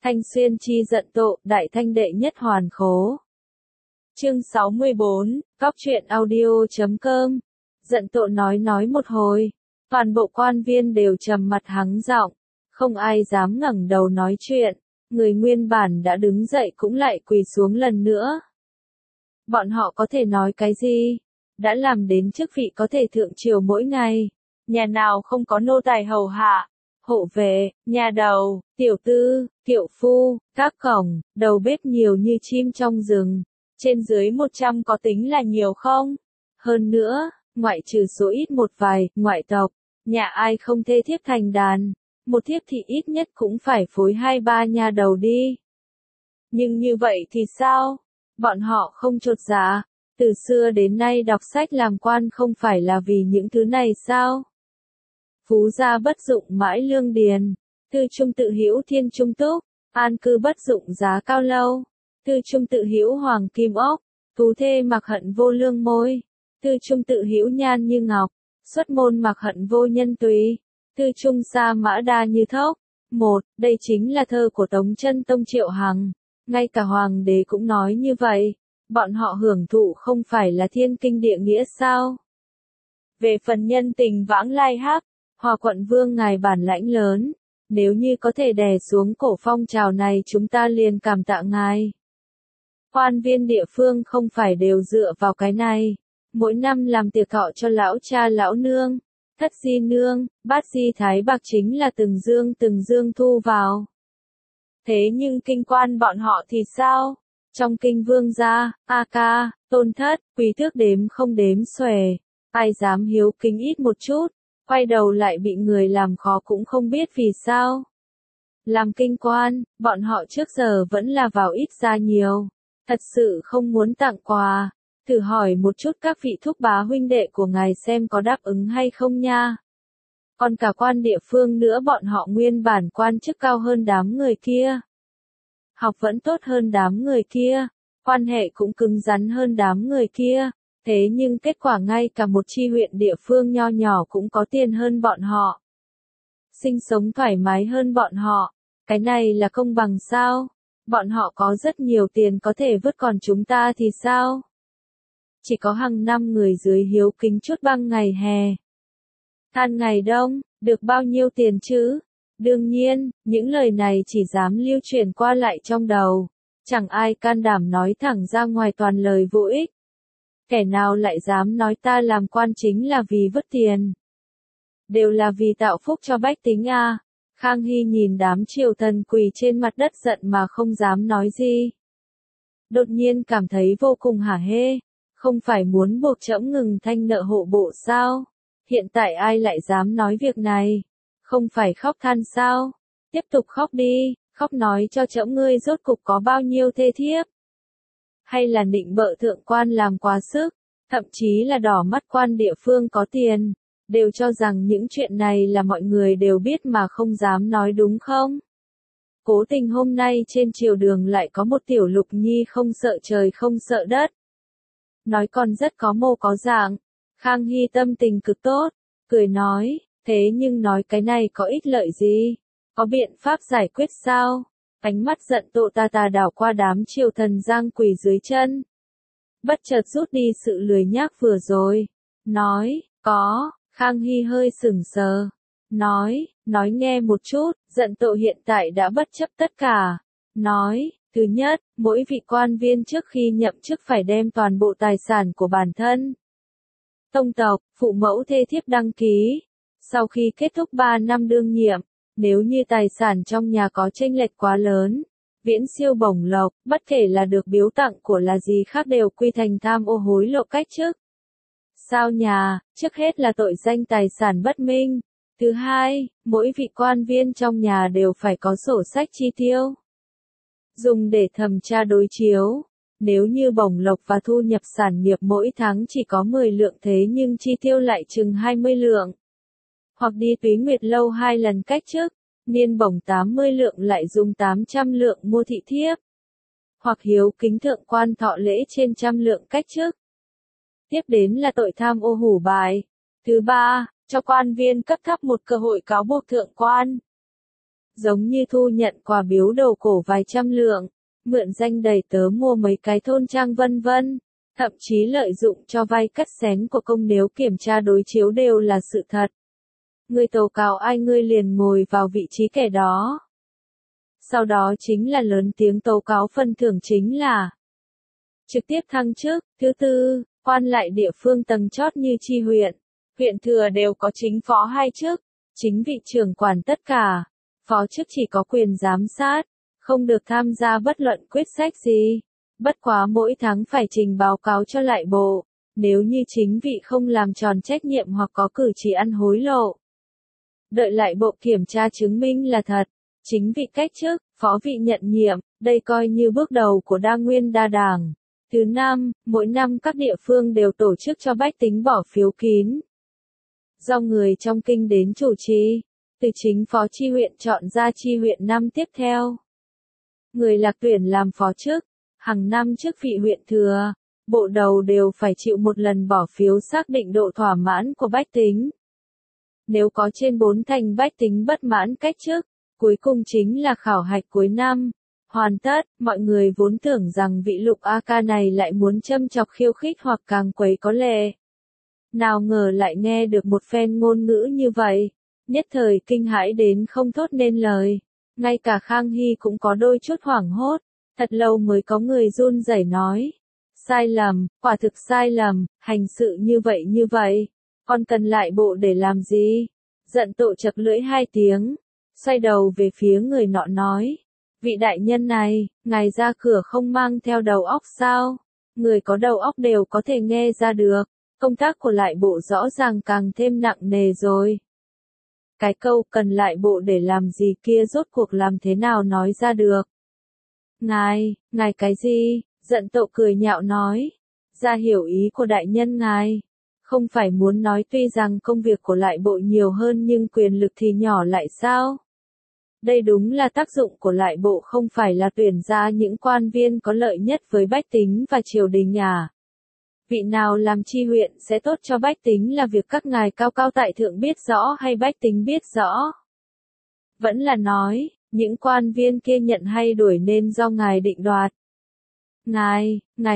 Thanh Xuyên chi giận tộ, đại thanh đệ nhất hoàn khố. Chương 64, Góc truyện audio.com. Giận tộ nói một hồi, toàn bộ quan viên đều trầm mặt hắng giọng, không ai dám ngẩng đầu nói chuyện, người nguyên bản đã đứng dậy cũng lại quỳ xuống lần nữa. Bọn họ có thể nói cái gì? Đã làm đến chức vị có thể thượng triều mỗi ngày, nhà nào không có nô tài hầu hạ, hộ vệ, nhà đầu, tiểu tư, kiệu phu, các cổng, đầu bếp nhiều như chim trong rừng, trên dưới 100 có tính là nhiều không? Hơn nữa, ngoại trừ số ít một vài, ngoại tộc, nhà ai không thê thiếp thành đàn, một thiếp thì ít nhất cũng phải phối 2-3 nhà đầu đi. Nhưng như vậy thì sao? Bọn họ không chột dạ, từ xưa đến nay đọc sách làm quan không phải là vì những thứ này sao? Phú gia bất dụng mãi lương điền, thư trung tự hữu thiên trung túc, an cư bất dụng giá cao lâu, thư trung tự hữu hoàng kim ốc, tú thê mặc hận vô lương môi, thư trung tự hữu nhan như ngọc, xuất môn mặc hận vô nhân tùy, thư trung sa mã đa như thốc. Đây chính là thơ của Tống Chân Tông Triệu Hằng, ngay cả hoàng đế cũng nói như vậy, bọn họ hưởng thụ không phải là thiên kinh địa nghĩa sao? Về phần nhân tình vãng lai hắc, Hòa quận vương ngài bản lãnh lớn, nếu như có thể đè xuống cổ phong trào này chúng ta liền cảm tạ ngài. Quan viên địa phương không phải đều dựa vào cái này, mỗi năm làm tiệc thọ cho lão cha lão nương, thất di nương, bát di thái bạc chính là từng dương thu vào. Thế nhưng kinh quan bọn họ thì sao? Trong kinh vương gia, A ca, tôn thất, quý thước đếm không đếm xuể, ai dám hiếu kính ít một chút, quay đầu lại bị người làm khó cũng không biết vì sao. Làm kinh quan, bọn họ trước giờ vẫn là vào ít ra nhiều, thật sự không muốn tặng quà, thử hỏi một chút các vị thúc bá huynh đệ của ngài xem có đáp ứng hay không nha. Còn cả quan địa phương nữa bọn họ nguyên bản quan chức cao hơn đám người kia. Học vẫn tốt hơn đám người kia, quan hệ cũng cứng rắn hơn đám người kia, thế nhưng kết quả ngay cả một chi huyện địa phương nho nhỏ cũng có tiền hơn bọn họ. Sinh sống thoải mái hơn bọn họ, cái này là công bằng sao? Bọn họ có rất nhiều tiền có thể vứt còn chúng ta thì sao? Chỉ có hàng năm người dưới hiếu kính chút băng ngày hè. Than ngày đông, được bao nhiêu tiền chứ? Đương nhiên, những lời này chỉ dám lưu truyền qua lại trong đầu, chẳng ai can đảm nói thẳng ra ngoài toàn lời vô ích. Kẻ nào lại dám nói ta làm quan chính là vì vứt tiền? Đều là vì tạo phúc cho bách tính à? Khang Hy nhìn đám triều thần quỳ trên mặt đất giận mà không dám nói gì. Đột nhiên cảm thấy vô cùng hả hê, không phải muốn buộc trẫm ngừng thanh nợ hộ bộ sao? Hiện tại ai lại dám nói việc này? Không phải khóc than sao? Tiếp tục khóc đi, khóc nói cho trẫm ngươi rốt cục có bao nhiêu thê thiếp. Hay là nịnh bợ thượng quan làm quá sức, thậm chí là đỏ mắt quan địa phương có tiền, đều cho rằng những chuyện này là mọi người đều biết mà không dám nói đúng không? Cố tình hôm nay trên triều đường lại có một tiểu lục nhi không sợ trời không sợ đất. Nói còn rất có mô có dạng, Khang Hy tâm tình cực tốt, cười nói, thế nhưng nói cái này có ích lợi gì? Có biện pháp giải quyết sao? Ánh mắt giận tộ ta đảo qua đám triều thần giang quỳ dưới chân. Bất chợt rút đi sự lười nhác vừa rồi. Nói, có, Khang Hy hơi sững sờ. Nói nghe một chút, giận tộ hiện tại đã bất chấp tất cả. Nói, thứ nhất, mỗi vị quan viên trước khi nhậm chức phải đem toàn bộ tài sản của bản thân, tông tộc, phụ mẫu thê thiếp đăng ký. Sau khi kết thúc 3 năm đương nhiệm, nếu như tài sản trong nhà có chênh lệch quá lớn, viễn siêu bổng lộc, bất kể là được biếu tặng của là gì khác đều quy thành tham ô hối lộ cách chức. Sao nhà, trước hết là tội danh tài sản bất minh. Thứ hai, mỗi vị quan viên trong nhà đều phải có sổ sách chi tiêu, dùng để thẩm tra đối chiếu. Nếu như bổng lộc và thu nhập sản nghiệp mỗi tháng chỉ có 10 lượng thế nhưng chi tiêu lại chừng 20 lượng. Hoặc đi Túy Nguyệt lâu 2 lần cách chức, niên bổng 80 lượng lại dùng 800 lượng mua thị thiếp. Hoặc hiếu kính thượng quan thọ lễ trên 100 lượng cách chức. Tiếp đến là tội tham ô hủ bài. Thứ ba, cho quan viên cấp thấp một cơ hội cáo buộc thượng quan. giống như thu nhận quà biếu đầu cổ vài trăm lượng, mượn danh đầy tớ mua mấy cái thôn trang vân vân, thậm chí lợi dụng cho vay cắt xén của công nếu kiểm tra đối chiếu đều là sự thật. Ngươi tố cáo ai ngươi liền ngồi vào vị trí kẻ đó. Sau đó chính là lớn tiếng tố cáo, phần thưởng chính là trực tiếp thăng chức. Thứ tư, quan lại địa phương tầng chót như chi huyện, huyện thừa đều có chính phó 2 chức, chính vị trưởng quản tất cả, phó chức chỉ có quyền giám sát, không được tham gia bất luận quyết sách gì. Bất quá mỗi tháng phải trình báo cáo cho lại bộ, nếu như chính vị không làm tròn trách nhiệm hoặc có cử chỉ ăn hối lộ. Đợi lại bộ kiểm tra chứng minh là thật, chính vị cách chức, phó vị nhận nhiệm, đây coi như bước đầu của đa nguyên đa đảng. Thứ năm, mỗi năm các địa phương đều tổ chức cho bách tính bỏ phiếu kín. Do người trong kinh đến chủ trì, từ chính phó chi huyện chọn ra chi huyện năm tiếp theo. Người lạc tuyển làm phó chức, hàng năm trước vị huyện thừa, bộ đầu đều phải chịu một lần bỏ phiếu xác định độ thỏa mãn của bách tính. Nếu có trên 4 thành bách tính bất mãn cách chức, cuối cùng chính là khảo hạch cuối năm. Hoàn tất, mọi người vốn tưởng rằng vị Lục A Ca này lại muốn châm chọc khiêu khích hoặc càng quấy có lệ. Nào ngờ lại nghe được một phen ngôn ngữ như vậy, nhất thời kinh hãi đến không thốt nên lời. Ngay cả Khang Hy cũng có đôi chút hoảng hốt, thật lâu mới có người run rẩy nói. Sai lầm, quả thực sai lầm, hành sự như vậy, còn cần lại bộ để làm gì? Giận Tộ chập lưỡi 2 tiếng, xoay đầu về phía người nọ nói. Vị đại nhân này, ngài ra cửa không mang theo đầu óc sao? Người có đầu óc đều có thể nghe ra được, công tác của lại bộ rõ ràng càng thêm nặng nề rồi. Cái câu cần lại bộ để làm gì kia rốt cuộc làm thế nào nói ra được? Ngài cái gì? Giận Tộ cười nhạo nói. Ra hiểu ý của đại nhân ngài. Không phải muốn nói tuy rằng công việc của lại bộ nhiều hơn nhưng quyền lực thì nhỏ lại sao? Đây đúng là tác dụng của lại bộ, không phải là tuyển ra những quan viên có lợi nhất với bách tính và triều đình à? Vị nào làm chi huyện sẽ tốt cho bách tính là việc các ngài cao cao tại thượng biết rõ hay bách tính biết rõ? Vẫn là nói, những quan viên kia nhận hay đuổi nên do ngài định đoạt. Ngài,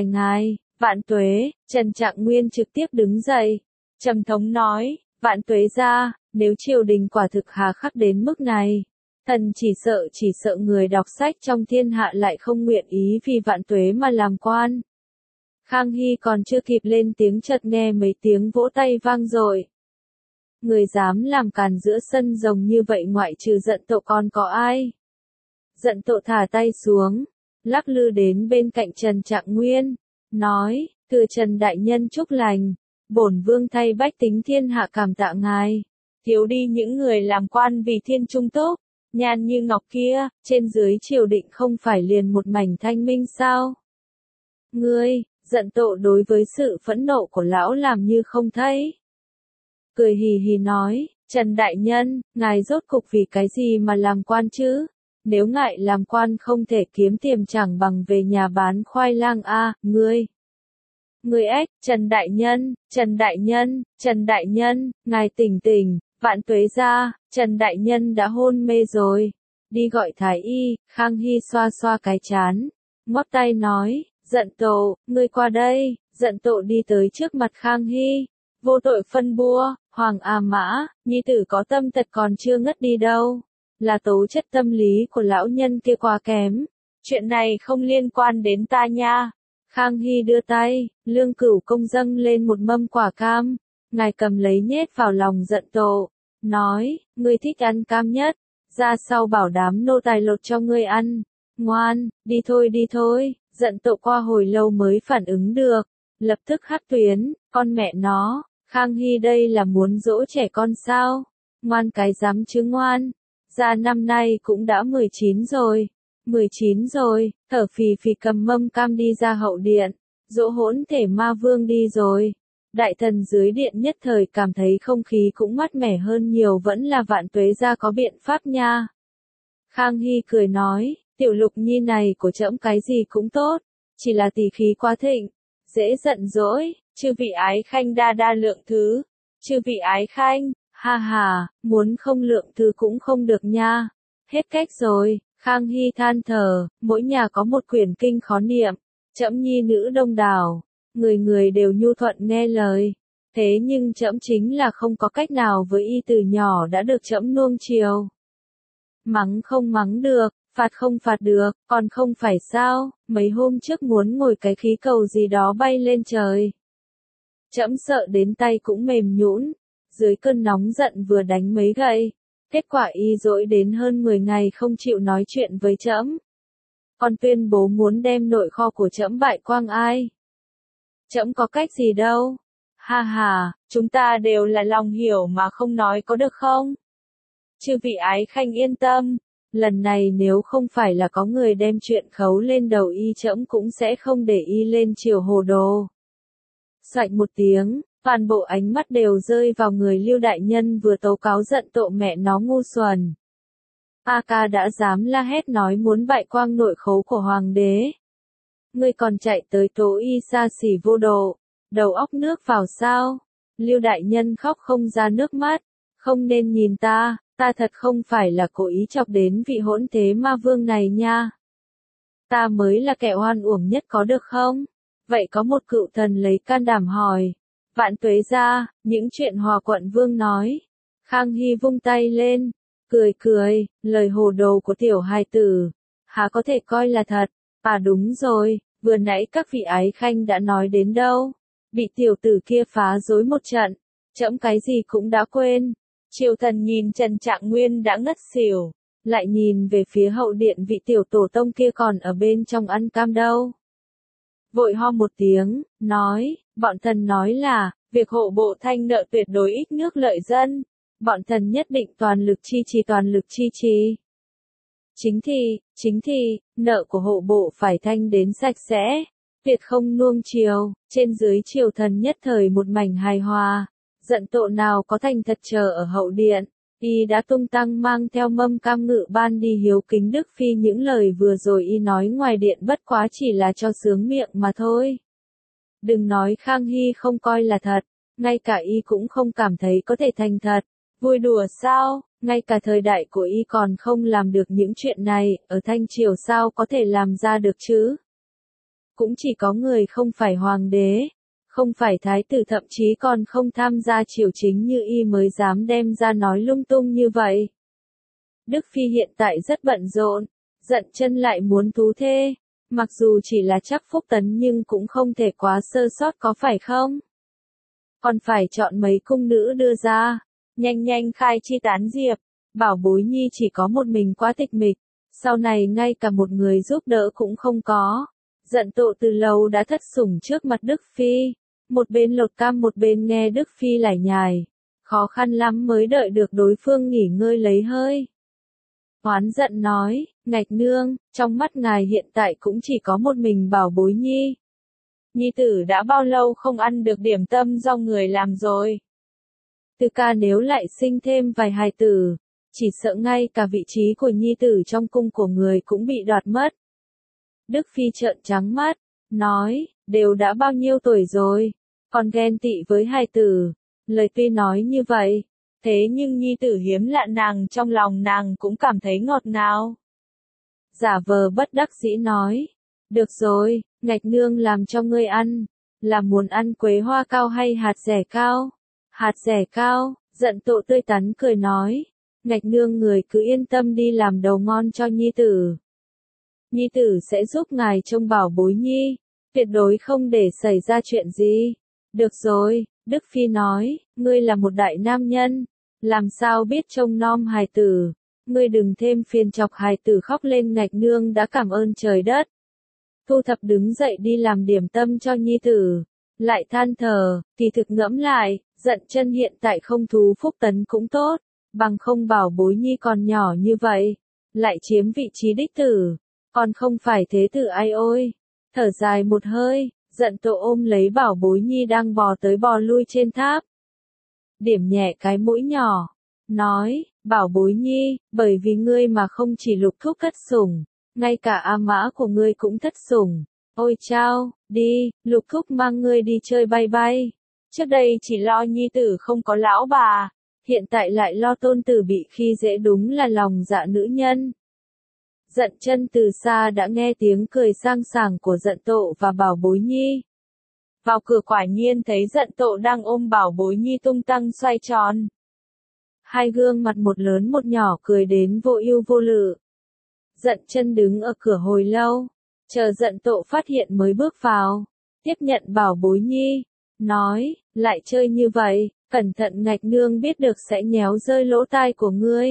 vạn tuế, Trần Trạng Nguyên trực tiếp đứng dậy, trầm thống nói, vạn tuế ra, nếu triều đình quả thực hà khắc đến mức này, thần chỉ sợ người đọc sách trong thiên hạ lại không nguyện ý vì vạn tuế mà làm quan. Khang Hy còn chưa kịp lên tiếng chợt nghe mấy tiếng vỗ tay vang dội. Người dám làm càn giữa sân rồng như vậy ngoại trừ Giận Tộ còn có ai? Giận Tộ thả tay xuống, lắc lư đến bên cạnh Trần Trạng Nguyên, nói, thưa Trần đại nhân chúc lành, bổn vương thay bách tính thiên hạ cảm tạ ngài, thiếu đi những người làm quan vì thiên trung túc, nhan như ngọc kia, trên dưới triều định không phải liền một mảnh thanh minh sao? Ngươi, Giận Tộ đối với sự phẫn nộ của lão làm như không thấy. Cười hì hì nói, Trần đại nhân, ngài rốt cục vì cái gì mà làm quan chứ? Nếu ngài làm quan không thể kiếm tiền chẳng bằng về nhà bán khoai lang a, ngươi. Ngươi ếch, Trần đại nhân, ngài tỉnh, vạn tuế ra, Trần đại nhân đã hôn mê rồi. Đi gọi thái y. Khang Hy xoa xoa cái trán, ngoắc tay nói, Giận Tộ, ngươi qua đây. Giận Tộ đi tới trước mặt Khang Hy, vô tội phân bua, Hoàng A Mã, nhi tử có tâm tật còn chưa ngất đi đâu. Là tố chất tâm lý của lão nhân kia quá kém. Chuyện này không liên quan đến ta nha. Khang Hy đưa tay, Lương Cửu Công dâng lên một mâm quả cam. Ngài cầm lấy nhét vào lòng Giận Tộ, nói, ngươi thích ăn cam nhất, ra sau bảo đảm nô tài lột cho ngươi ăn. Ngoan, đi thôi. Giận Tộ qua hồi lâu mới phản ứng được, lập tức hắt tuyến, con mẹ nó, Khang Hy đây là muốn dỗ trẻ con sao? Ngoan cái dám chứ ngoan. Ra năm nay cũng đã 19 rồi, thở phì phì cầm mâm cam đi ra hậu điện, dỗ hỗn thể ma vương đi rồi. Đại thần dưới điện nhất thời cảm thấy không khí cũng mát mẻ hơn nhiều, vẫn là vạn tuế ra có biện pháp nha. Khang Hy cười nói, tiểu Lục nhi này của trẫm cái gì cũng tốt, chỉ là tỷ khí quá thịnh, dễ giận dỗi, chư vị ái khanh đa lượng thứ, chư vị ái khanh, ha ha, muốn không lượng thứ cũng không được nha. Hết cách rồi, Khang Hy than thở, mỗi nhà có một quyển kinh khó niệm, trẫm nhi nữ đông đảo, người người đều nhu thuận nghe lời. Thế nhưng trẫm chính là không có cách nào với y từ nhỏ đã được trẫm nuông chiều. Mắng không mắng được, phạt không phạt được, còn không phải sao, mấy hôm trước muốn ngồi cái khí cầu gì đó bay lên trời. Trẫm sợ đến tay cũng mềm nhũn, dưới cơn nóng giận vừa đánh mấy gậy, kết quả y dỗi đến hơn 10 ngày không chịu nói chuyện với trẫm. Còn tuyên bố muốn đem nội kho của trẫm bại quang ai. Trẫm có cách gì đâu. Ha ha, chúng ta đều là lòng hiểu mà không nói có được không? Chư vị ái khanh yên tâm, lần này nếu không phải là có người đem chuyện khấu lên đầu y trẫm cũng sẽ không để y lên triều hồ đồ. Xoạch một tiếng, toàn bộ ánh mắt đều rơi vào người Lưu đại nhân vừa tố cáo giận tội mẹ nó ngu xuẩn. A ca đã dám la hét nói muốn bại quang nội khố của hoàng đế. Ngươi còn chạy tới tố y xa xỉ vô độ, đầu óc nước vào sao? Lưu đại nhân khóc không ra nước mắt, không nên nhìn ta thật không phải là cố ý chọc đến vị hỗn thế ma vương này nha. Ta mới là kẻ oan uổng nhất có được không? Vậy có một cựu thần lấy can đảm hỏi. Vạn tuế ra, những chuyện Hòa quận vương nói. Khang Hy vung tay lên, cười, lời hồ đồ của tiểu hài tử, há có thể coi là thật. À đúng rồi, vừa nãy các vị ái khanh đã nói đến đâu. Bị tiểu tử kia phá rối một trận, trẫm cái gì cũng đã quên. Triều thần nhìn Trần Trạng Nguyên đã ngất xỉu, lại nhìn về phía hậu điện vị tiểu tổ tông kia còn ở bên trong ăn cam đâu. Vội ho một tiếng, nói, bọn thần nói là, việc hộ bộ thanh nợ tuyệt đối ích nước lợi dân, bọn thần nhất định toàn lực chi trì. Chính thì, nợ của hộ bộ phải thanh đến sạch sẽ, tuyệt không nuông chiều, trên dưới triều thần nhất thời một mảnh hài hòa. Giận tội nào có thành thật chờ ở hậu điện, y đã tung tăng mang theo mâm cam ngự ban đi hiếu kính Đức Phi những lời vừa rồi y nói ngoài điện bất quá chỉ là cho sướng miệng mà thôi. Đừng nói Khang Hy không coi là thật, ngay cả y cũng không cảm thấy có thể thành thật. Vui đùa sao, ngay cả thời đại của y còn không làm được những chuyện này, ở Thanh Triều sao có thể làm ra được chứ? Cũng chỉ có người không phải hoàng đế, không phải thái tử thậm chí còn không tham gia triều chính như y mới dám đem ra nói lung tung như vậy. Đức Phi hiện tại rất bận rộn, giận chân lại muốn thú thê, mặc dù chỉ là chắc phúc tấn nhưng cũng không thể quá sơ sót có phải không? Còn phải chọn mấy cung nữ đưa ra, nhanh khai chi tán diệp, bảo bối nhi chỉ có một mình quá tịch mịch, sau này ngay cả một người giúp đỡ cũng không có. Giận tộ từ lâu đã thất sủng trước mặt Đức Phi, một bên lột cam một bên nghe Đức Phi lải nhải, khó khăn lắm mới đợi được đối phương nghỉ ngơi lấy hơi. Oán giận nói, ngạch nương, trong mắt ngài hiện tại cũng chỉ có một mình bảo bối nhi. Nhi tử đã bao lâu không ăn được điểm tâm do người làm rồi. Từ ca nếu lại sinh thêm vài hài tử, chỉ sợ ngay cả vị trí của nhi tử trong cung của người cũng bị đoạt mất. Đức Phi trợn trắng mắt, nói, đều đã bao nhiêu tuổi rồi, còn ghen tị với hài tử. Lời tuy nói như vậy, thế nhưng nhi tử hiếm lạ nàng trong lòng nàng cũng cảm thấy ngọt ngào. Giả vờ bất đắc dĩ nói, được rồi, ngạch nương làm cho ngươi ăn, là muốn ăn quế hoa cao hay hạt dẻ cao? Hạt dẻ cao, giận tộ tươi tắn cười nói, ngạch nương người cứ yên tâm đi làm đầu ngon cho nhi tử. Nhi tử sẽ giúp ngài trông bảo bối nhi, tuyệt đối không để xảy ra chuyện gì. Được rồi, Đức Phi nói, ngươi là một đại nam nhân, làm sao biết trông nom hài tử, ngươi đừng thêm phiền chọc hài tử khóc lên. Ngạch nương đã cảm ơn trời đất. Thu thập đứng dậy đi làm điểm tâm cho nhi tử, lại than thở, thì thực ngẫm lại, giận chân hiện tại không thú phúc tấn cũng tốt, bằng không bảo bối nhi còn nhỏ như vậy, lại chiếm vị trí đích tử, còn không phải thế tử ai ôi. Thở dài một hơi, giận tộ ôm lấy bảo bối nhi đang bò tới bò lui trên tháp. Điểm nhẹ cái mũi nhỏ, nói, bảo bối nhi, bởi vì ngươi mà không chỉ Lục thúc thất sủng, ngay cả A Mã của ngươi cũng thất sủng. Ôi chao, đi, Lục thúc mang ngươi đi chơi bay bay. Trước đây chỉ lo nhi tử không có lão bà, hiện tại lại lo tôn tử bị khi dễ, đúng là lòng dạ nữ nhân. Dận Chân từ xa đã nghe tiếng cười sang sảng của Dận Tộ và Bảo Bối Nhi. Vào cửa quả nhiên thấy Dận Tộ đang ôm Bảo Bối Nhi tung tăng xoay tròn. Hai gương mặt một lớn một nhỏ cười đến vô ưu vô lự. Dận Chân đứng ở cửa hồi lâu, chờ Dận Tộ phát hiện mới bước vào, tiếp nhận Bảo Bối Nhi, nói, lại chơi như vậy, cẩn thận ngạch nương biết được sẽ nhéo rơi lỗ tai của ngươi.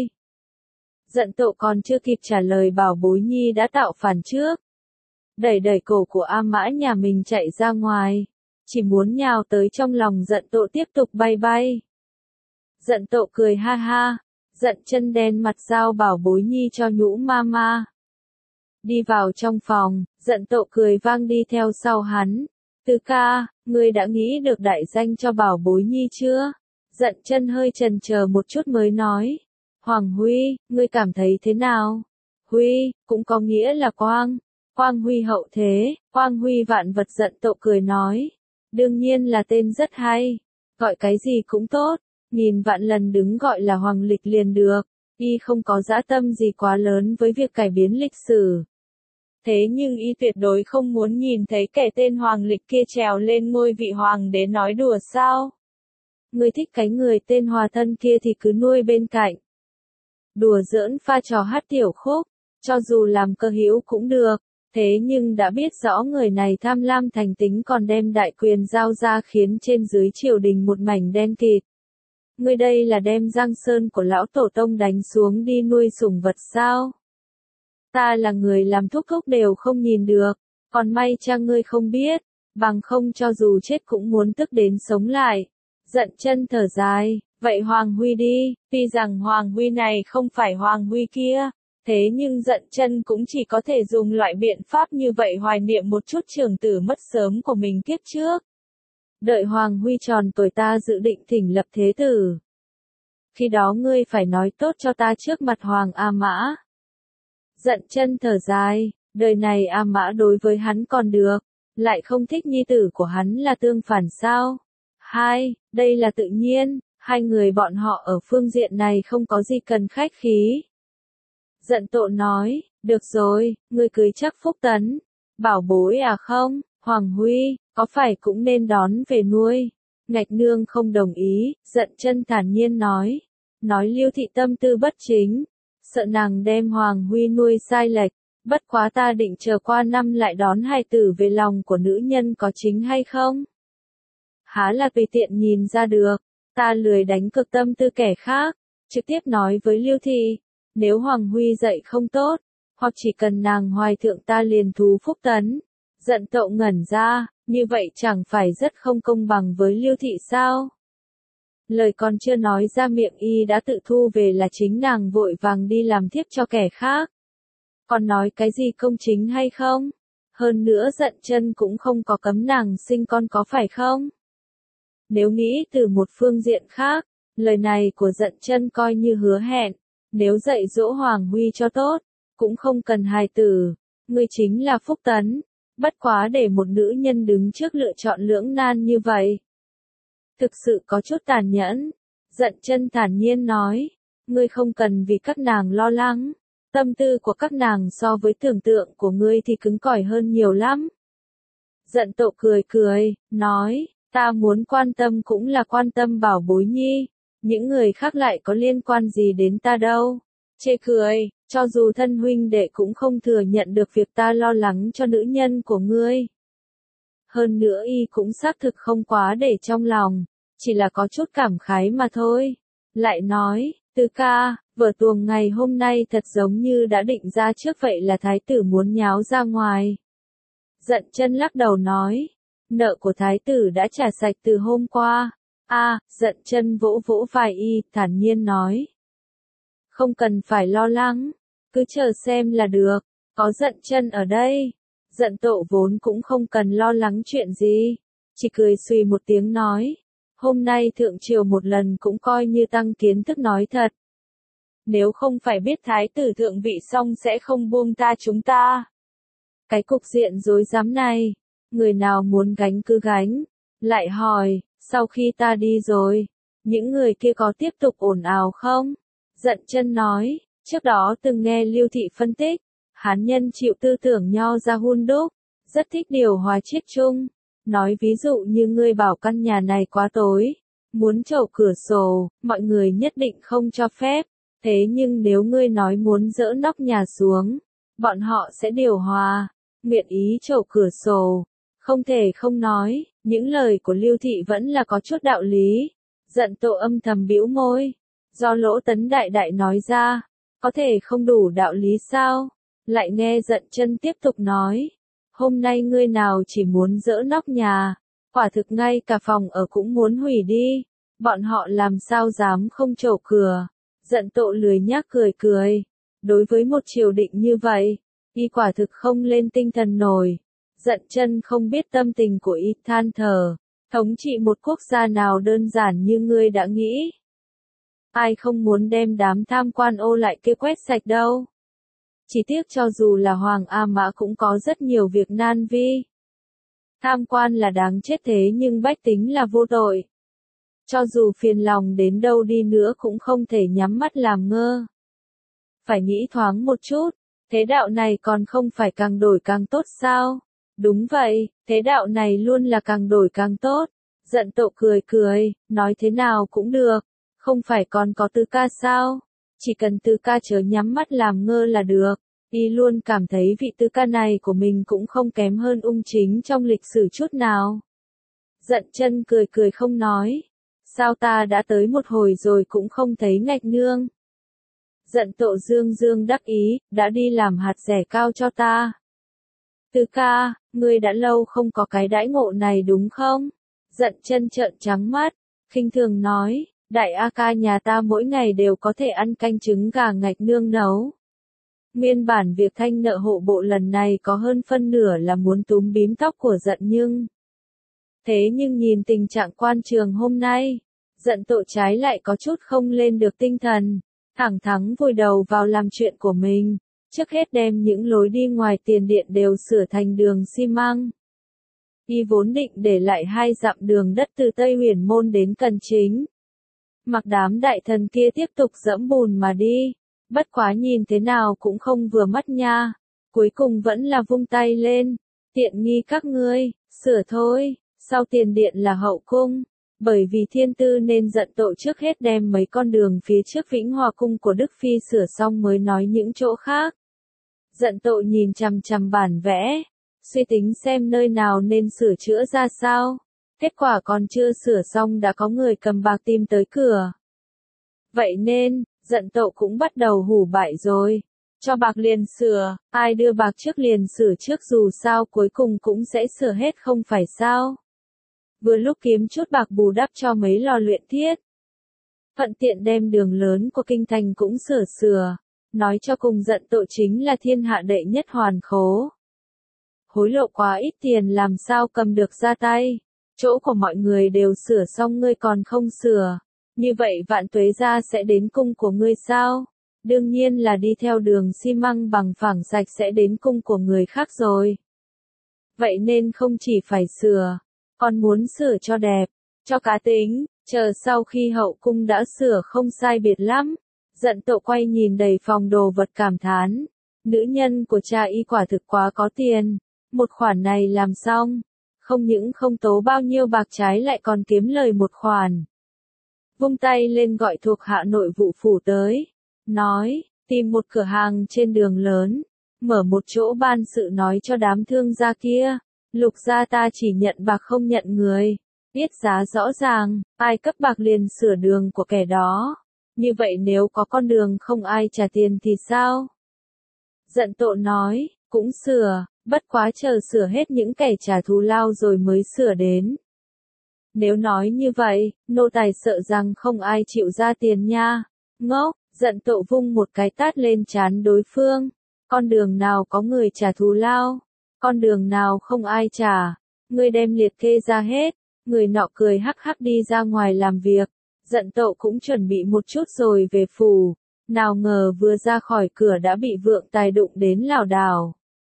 Dận Tộ còn chưa kịp trả lời, Bảo Bối Nhi đã tạo phản trước. Đẩy đẩy cổ của A Mã nhà mình chạy ra ngoài, chỉ muốn nhào tới trong lòng Dận Tộ tiếp tục bay bay. Dận Tộ cười ha ha, Dận Chân đen mặt giao Bảo Bối Nhi cho Nhũ Mama. Đi vào trong phòng, Dận Tộ cười vang đi theo sau hắn. Tứ ca, ngươi đã nghĩ được đại danh cho Bảo Bối Nhi chưa? Dận Chân hơi chần chờ một chút mới nói. Hoàng Huy, ngươi cảm thấy thế nào? Huy, cũng có nghĩa là Quang. Quang Huy hậu thế, Quang Huy vạn vật. Dận Tộ cười nói. Đương nhiên là tên rất hay. Gọi cái gì cũng tốt. Nghìn vạn lần đứng gọi là Hoàng Lịch liền được. Y không có dã tâm gì quá lớn với việc cải biến lịch sử. Thế nhưng y tuyệt đối không muốn nhìn thấy kẻ tên Hoàng Lịch kia trèo lên ngôi vị hoàng đế, nói đùa sao? Ngươi thích cái người tên Hòa Thân kia thì cứ nuôi bên cạnh. Đùa giỡn pha trò hát tiểu khúc, cho dù làm cơ hữu cũng được, thế nhưng đã biết rõ người này tham lam thành tính còn đem đại quyền giao ra khiến trên dưới triều đình một mảnh đen kịt. Ngươi đây là đem giang sơn của lão tổ tông đánh xuống đi nuôi sủng vật sao? Ta là người làm thúc thúc đều không nhìn được, còn may chăng ngươi không biết, bằng không cho dù chết cũng muốn tức đến sống lại. Dận Chân thở dài, vậy Hoàng Huy đi, tuy rằng Hoàng Huy này không phải Hoàng Huy kia, thế nhưng Dận Chân cũng chỉ có thể dùng loại biện pháp như vậy hoài niệm một chút trưởng tử mất sớm của mình kiếp trước. Đợi Hoàng Huy tròn tuổi ta dự định thỉnh lập thế tử. Khi đó ngươi phải nói tốt cho ta trước mặt Hoàng A Mã. Dận Chân thở dài, đời này A Mã đối với hắn còn được, lại không thích nhi tử của hắn là tương phản sao? Đây là tự nhiên, hai người bọn họ ở phương diện này không có gì cần khách khí. Dận Tộ nói, được rồi, ngươi cưới chắc Phúc Tấn, Bảo Bối à không, Hoàng Huy, có phải cũng nên đón về nuôi? Ngạch nương không đồng ý, Dận Chân thản nhiên nói Lưu thị tâm tư bất chính, sợ nàng đem Hoàng Huy nuôi sai lệch, bất quá ta định chờ qua năm lại đón hài tử về, lòng của nữ nhân có chính hay không? Há là tùy tiện nhìn ra được, ta lười đánh cược tâm tư kẻ khác, trực tiếp nói với Lưu thị, nếu Hoàng Huy dạy không tốt, hoặc chỉ cần nàng hoài thượng ta liền thú Phúc Tấn. Dận Tộ ngẩn ra, như vậy chẳng phải rất không công bằng với Lưu thị sao? Lời còn chưa nói ra miệng y đã tự thu về là chính nàng vội vàng đi làm thiếp cho kẻ khác. Còn nói cái gì công chính hay không? Hơn nữa Dận Chân cũng không có cấm nàng sinh con có phải không? Nếu nghĩ từ một phương diện khác, lời này của Dận Chân coi như hứa hẹn, nếu dạy dỗ Hoàng Huy cho tốt, cũng không cần hài tử, ngươi chính là Phúc Tấn, bất quá để một nữ nhân đứng trước lựa chọn lưỡng nan như vậy. Thực sự có chút tàn nhẫn. Dận Chân thản nhiên nói, ngươi không cần vì các nàng lo lắng, tâm tư của các nàng so với tưởng tượng của ngươi thì cứng cỏi hơn nhiều lắm. Dận Tộ cười cười, nói, ta muốn quan tâm cũng là quan tâm Bảo Bối Nhi, những người khác lại có liên quan gì đến ta đâu. Chê cười, cho dù thân huynh đệ cũng không thừa nhận được việc ta lo lắng cho nữ nhân của ngươi. Hơn nữa y cũng xác thực không quá để trong lòng, chỉ là có chút cảm khái mà thôi. Lại nói, Tứ ca, vở tuồng ngày hôm nay thật giống như đã định ra trước vậy, là thái tử muốn nháo ra ngoài. Dận Chân lắc đầu nói, nợ của thái tử đã trả sạch từ hôm qua. Dận Chân vỗ vỗ vai y, thản nhiên nói. Không cần phải lo lắng, cứ chờ xem là được, có Dận Chân ở đây. Dận Tộ vốn cũng không cần lo lắng chuyện gì, chỉ cười xùy một tiếng nói, hôm nay thượng triều một lần cũng coi như tăng kiến thức nói thật. Nếu không phải biết thái tử thượng vị xong sẽ không buông tha chúng ta. Cái cục diện rối rắm này, người nào muốn gánh cứ gánh. Lại hỏi, sau khi ta đi rồi, Những người kia có tiếp tục ồn ào không? Dận chân nói, trước đó từng nghe Lưu Thị phân tích, Hán nhân chịu tư tưởng nho ra hun đúc, rất thích điều hòa chiết chung. Nói ví dụ như ngươi bảo căn nhà này quá tối, muốn chậu cửa sổ, mọi người nhất định không cho phép. Thế nhưng nếu ngươi nói muốn dỡ nóc nhà xuống, bọn họ sẽ điều hòa, nguyện ý chậu cửa sổ. Không thể không nói, những lời của Lưu Thị vẫn là có chút đạo lý. Dận Tộ âm thầm bĩu môi, do Lỗ Tấn đại đại nói ra, có thể không đủ đạo lý sao? Lại nghe Dận Chân tiếp tục nói, hôm nay ngươi nào chỉ muốn dỡ nóc nhà, quả thực ngay cả phòng ở cũng muốn hủy đi, bọn họ làm sao dám không chậu cửa. Dận Tộ lười nhác cười cười, đối với một triều định như vậy, y quả thực không lên tinh thần nổi. Dận Chân không biết tâm tình của y, than thở, thống trị một quốc gia nào đơn giản như ngươi đã nghĩ. Ai không muốn đem đám tham quan ô lại kia quét sạch đâu. Chỉ tiếc cho dù là Hoàng A Mã cũng có rất nhiều việc nan vi. Tham quan là đáng chết thế nhưng bách tính là vô tội. Cho dù phiền lòng đến đâu đi nữa cũng không thể nhắm mắt làm ngơ. Phải nghĩ thoáng một chút, thế đạo này còn không phải càng đổi càng tốt sao? Đúng vậy, thế đạo này luôn là càng đổi càng tốt. Dận Tộ cười cười, nói thế nào cũng được, không phải còn có Tư Ca sao? Chỉ cần Tư Ca chớ nhắm mắt làm ngơ là được. Y luôn cảm thấy vị Tư Ca này của mình cũng không kém hơn Ung Chính trong lịch sử chút nào. Dận Chân cười cười không nói. Sao ta đã tới một hồi rồi cũng không thấy Ngạch nương? Dận Tộ dương dương đắc ý, đã đi làm hạt rẻ cao cho ta. Tư Ca, ngươi đã lâu không có cái đãi ngộ này đúng không? Dận Chân trợn trắng mắt, khinh thường nói, đại A ca nhà ta mỗi ngày đều có thể ăn canh trứng gà Ngạch nương nấu. Nguyên bản việc thanh nợ hộ bộ lần này có hơn phân nửa là muốn túm bím tóc của Dận Thế nhưng nhìn tình trạng quan trường hôm nay, Dận Tộ trái lại có chút không lên được tinh thần, thẳng thắn vùi đầu vào làm chuyện của mình, trước hết đem những lối đi ngoài tiền điện đều sửa thành đường xi măng. Y vốn định để lại 2 dặm đường đất từ Tây Huyền Môn đến Cần Chính. Mặc đám đại thần kia tiếp tục dẫm bùn mà đi, bất quá nhìn thế nào cũng không vừa mắt nha, cuối cùng vẫn là vung tay lên, tiện nghi các ngươi, sửa thôi, sau tiền điện là hậu cung. Bởi vì thiên tư nên Dận Tộ trước hết đem mấy con đường phía trước Vĩnh Hòa cung của Đức Phi sửa xong mới nói những chỗ khác. Dận Tộ nhìn chằm chằm bản vẽ, suy tính xem nơi nào nên sửa chữa ra sao. Kết quả còn chưa sửa xong đã có người cầm bạc tìm tới cửa. Vậy nên, Dận Tộ cũng bắt đầu hủ bại rồi. Cho bạc liền sửa, ai đưa bạc trước liền sửa trước dù sao cuối cùng cũng sẽ sửa hết không phải sao. Vừa lúc kiếm chút bạc bù đắp cho mấy lò luyện thiết. Thuận tiện đem đường lớn của kinh thành cũng sửa. Nói cho cùng Dận Tộ chính là thiên hạ đệ nhất hoàn khố. Hối lộ quá ít tiền làm sao cầm được ra tay. Chỗ của mọi người đều sửa xong ngươi còn không sửa. Như vậy Vạn Tuế gia sẽ đến cung của ngươi sao? Đương nhiên là đi theo đường xi măng bằng phẳng sạch sẽ đến cung của người khác rồi. Vậy nên không chỉ phải sửa, còn muốn sửa cho đẹp, cho cá tính, chờ sau khi hậu cung đã sửa không sai biệt lắm. Dận Tộ quay nhìn đầy phòng đồ vật cảm thán, nữ nhân của cha y quả thực quá có tiền, một khoản này làm xong, không những không tố bao nhiêu bạc trái lại còn kiếm lời một khoản. Vung tay lên gọi thuộc hạ nội vụ phủ tới, nói, tìm một cửa hàng trên đường lớn, mở một chỗ ban sự nói cho đám thương gia kia, Lục gia ta chỉ nhận bạc không nhận người, biết giá rõ ràng, ai cấp bạc liền sửa đường của kẻ đó. Như vậy nếu có con đường không ai trả tiền thì sao? Dận Tộ nói, cũng sửa, bất quá chờ sửa hết những kẻ trả thù lao rồi mới sửa đến. Nếu nói như vậy, nô tài sợ rằng không ai chịu ra tiền nha. Ngốc, Dận Tộ vung một cái tát lên trán đối phương. Con đường nào có người trả thù lao? Con đường nào không ai trả? Ngươi đem liệt kê ra hết. Người nọ cười hắc hắc đi ra ngoài làm việc. Dận Tộ cũng chuẩn bị một chút rồi về phủ. Nào ngờ vừa ra khỏi cửa đã bị Vượng Tài đụng đến lảo đảo.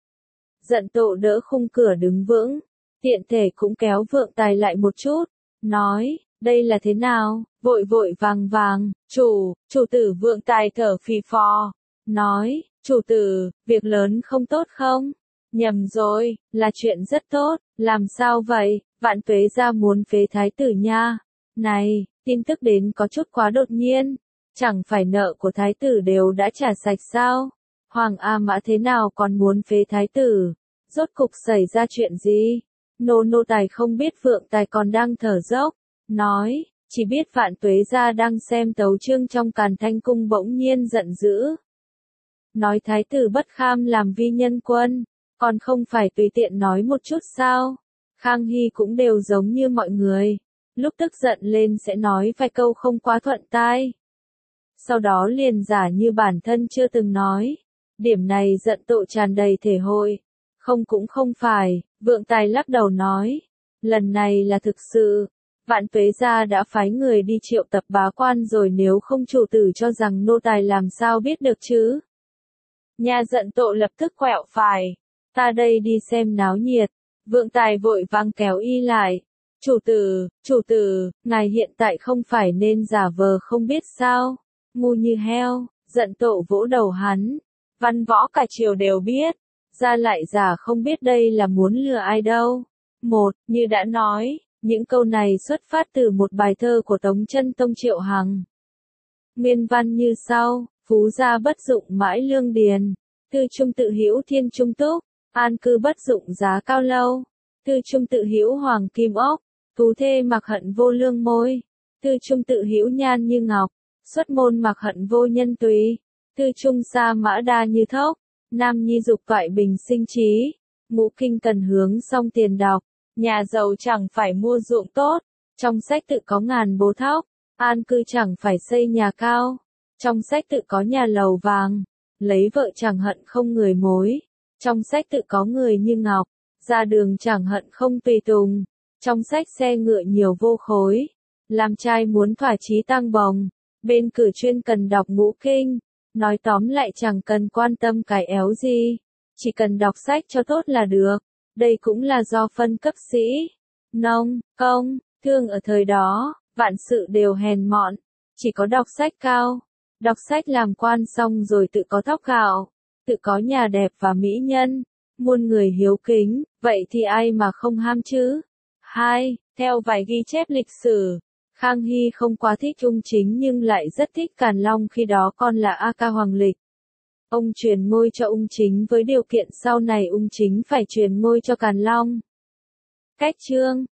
Dận Tộ đỡ khung cửa đứng vững. Tiện thể cũng kéo Vượng Tài lại một chút. Nói, đây là thế nào? vội vội vàng vàng, chủ tử Vượng Tài thở phì phò, nói, chủ tử, việc lớn không tốt không? Nhầm rồi, là chuyện rất tốt, làm sao vậy, Vạn Tuế gia muốn phế thái tử nha. Này, tin tức đến có chút quá đột nhiên, chẳng phải nợ của thái tử đều đã trả sạch sao? Hoàng A Mã thế nào còn muốn phế thái tử? Rốt cục xảy ra chuyện gì? Nô tài không biết. Vượng Tài còn đang thở dốc, nói, chỉ biết Vạn Tuế gia đang xem tấu chương trong Càn Thanh cung bỗng nhiên giận dữ. Nói thái tử bất kham làm vi nhân quân, còn không phải tùy tiện nói một chút sao? Khang Hy cũng đều giống như mọi người, lúc tức giận lên sẽ nói vài câu không quá thuận tai. Sau đó liền giả như bản thân chưa từng nói. Điểm này giận tộ tràn đầy thể hội. Không cũng không phải, Vượng Tài lắc đầu nói. Lần này là thực sự. Vạn Tuế gia đã phái người đi triệu tập bá quan rồi, nếu không chủ tử cho rằng nô tài làm sao biết được chứ. Nhà giận tộ lập tức quẹo phải. Ta đây đi xem náo nhiệt. Vượng Tài vội vàng kéo y lại. Chủ tử, ngài hiện tại không phải nên giả vờ không biết sao. Ngu như heo, giận tộ vỗ đầu hắn. Văn võ cả triều đều biết. Ra lại giả không biết đây là muốn lừa ai đâu. Như đã nói, những câu này xuất phát từ một bài thơ của Tống Chân Tông Triệu Hằng. Nguyên văn như sau: phú gia bất dụng mãi lương điền, tư trung tự hữu thiên trung túc, an cư bất dụng giá cao lâu, tư trung tự hữu hoàng kim ốc, tú thê mặc hận vô lương môi, tư trung tự hữu nhan như ngọc, xuất môn mặc hận vô nhân tùy, tư trung sa mã đa như thốc, nam nhi dục toại bình sinh trí, ngũ kinh cần hướng song tiền đọc, nhà giàu chẳng phải mua ruộng tốt, trong sách tự có ngàn bố thóc, an cư chẳng phải xây nhà cao, trong sách tự có nhà lầu vàng, lấy vợ chẳng hận không người mối, trong sách tự có người như ngọc, ra đường chẳng hận không tùy tùng, trong sách xe ngựa nhiều vô khối, làm trai muốn thỏa chí tăng bồng, bên cử chuyên cần đọc ngũ kinh, nói tóm lại chẳng cần quan tâm cái éo gì, chỉ cần đọc sách cho tốt là được, đây cũng là do phân cấp sĩ, nông, công, thương ở thời đó, vạn sự đều hèn mọn, chỉ có đọc sách cao, đọc sách làm quan xong rồi tự có thóc gạo, tự có nhà đẹp và mỹ nhân, muôn người hiếu kính, vậy thì ai mà không ham chứ? 2. Theo vài ghi chép lịch sử, Khang Hy không quá thích Ung Chính nhưng lại rất thích Càn Long, khi đó con là A Ca Hoàng Lịch. Ông truyền ngôi cho Ung Chính với điều kiện sau này Ung Chính phải truyền ngôi cho Càn Long. Cách chương